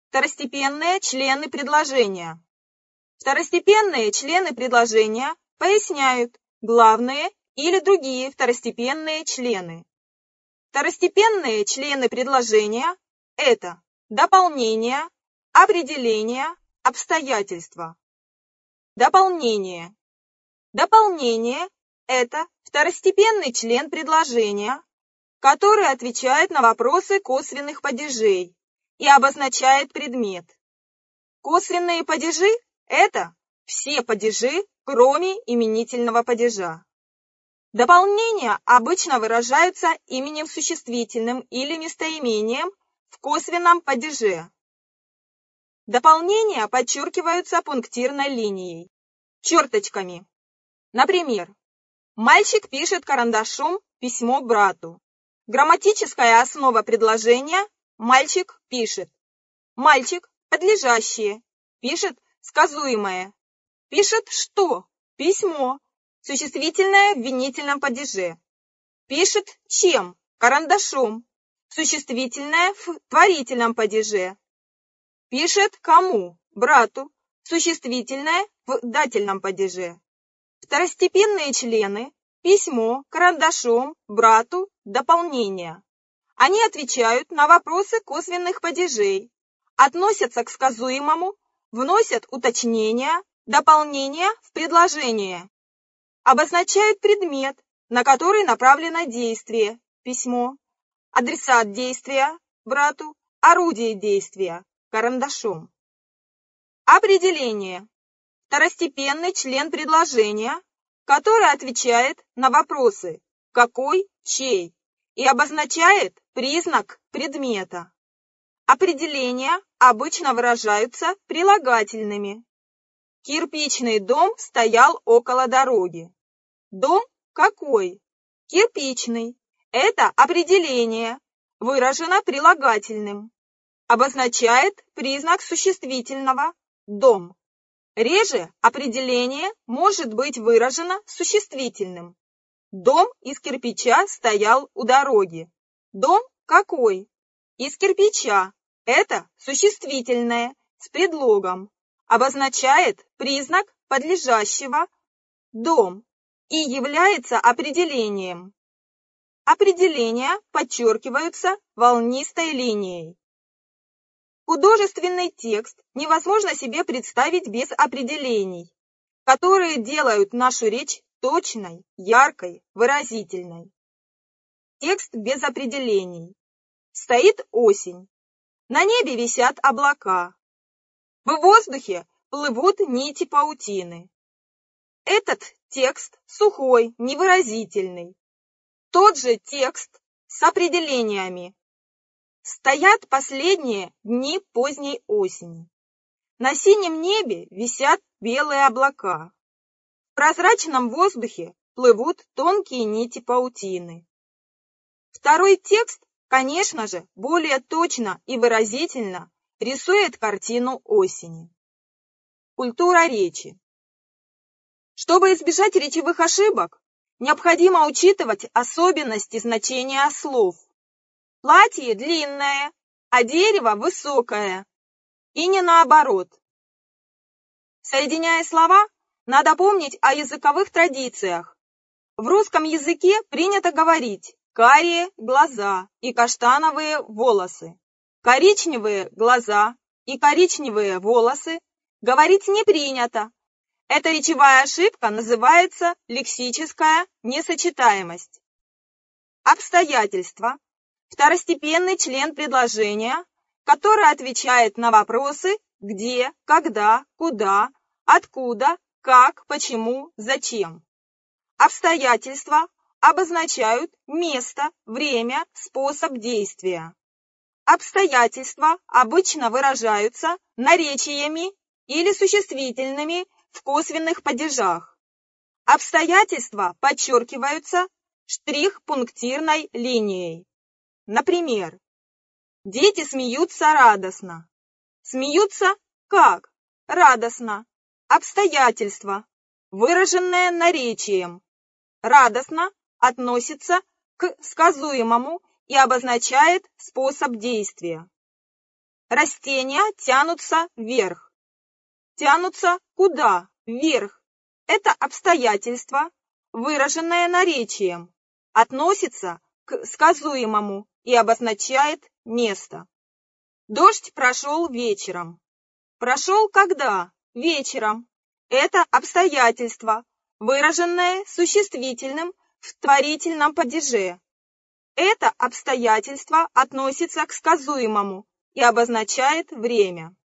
Второстепенные члены предложения. Второстепенные члены предложения поясняют главные или другие второстепенные члены. Второстепенные члены предложения – это дополнение, определение, обстоятельства. Дополнение. Дополнение – это второстепенный член предложения, который отвечает на вопросы косвенных падежей и обозначает предмет. Косвенные падежи – это все падежи, кроме именительного падежа. Дополнения обычно выражаются именем существительным или местоимением в косвенном падеже. Дополнения подчеркиваются пунктирной линией, черточками. Например, мальчик пишет карандашом письмо брату. Грамматическая основа предложения «мальчик пишет». Мальчик – подлежащее, пишет сказуемое. Пишет что? Письмо. Существительное в винительном падеже. Пишет чем? Карандашом. Существительное в творительном падеже. Пишет кому? Брату. Существительное в дательном падеже. Второстепенные члены – письмо, карандашом, брату, дополнение. Они отвечают на вопросы косвенных падежей, относятся к сказуемому, вносят уточнения, дополнения в предложение, обозначают предмет, на который направлено действие, письмо, адресат действия, брату, орудие действия, карандашом. Определение. Второстепенный член предложения, который отвечает на вопросы «какой», «чей» и обозначает признак предмета. Определения обычно выражаются прилагательными. Кирпичный дом стоял около дороги. Дом какой? Кирпичный. Это определение выражено прилагательным. Обозначает признак существительного «дом». Реже определение может быть выражено существительным. Дом из кирпича стоял у дороги. Дом какой? Из кирпича. Это существительное с предлогом. Обозначает признак подлежащего «дом» и является определением. Определения подчеркиваются волнистой линией. Художественный текст невозможно себе представить без определений, которые делают нашу речь точной, яркой, выразительной. Текст без определений. Стоит осень. На небе висят облака. В воздухе плывут нити паутины. Этот текст сухой, невыразительный. Тот же текст с определениями. Стоят последние дни поздней осени. На синем небе висят белые облака. В прозрачном воздухе плывут тонкие нити паутины. Второй текст, конечно же, более точно и выразительно рисует картину осени. Культура речи. Чтобы избежать речевых ошибок, необходимо учитывать особенности значения слов. Платье длинное, а дерево высокое. И не наоборот. Соединяя слова, надо помнить о языковых традициях. В русском языке принято говорить карие глаза и каштановые волосы. Коричневые глаза и коричневые волосы говорить не принято. Эта речевая ошибка называется лексическая несочетаемость. Обстоятельства. Второстепенный член предложения, который отвечает на вопросы где, когда, куда, откуда, как, почему, зачем. Обстоятельства обозначают место, время, способ действия. Обстоятельства обычно выражаются наречиями или существительными в косвенных падежах. Обстоятельства подчеркиваются штрих-пунктирной линией. Например, дети смеются радостно. Смеются как? Радостно. Обстоятельство, выраженное наречием. Радостно относится к сказуемому и обозначает способ действия. Растения тянутся вверх. Тянутся куда? Вверх. Это обстоятельство, выраженное наречием, относится к сказуемому и обозначает место. Дождь прошел вечером. Прошел когда? Вечером. Это обстоятельство, выраженное существительным в творительном падеже. Это обстоятельство относится к сказуемому и обозначает время.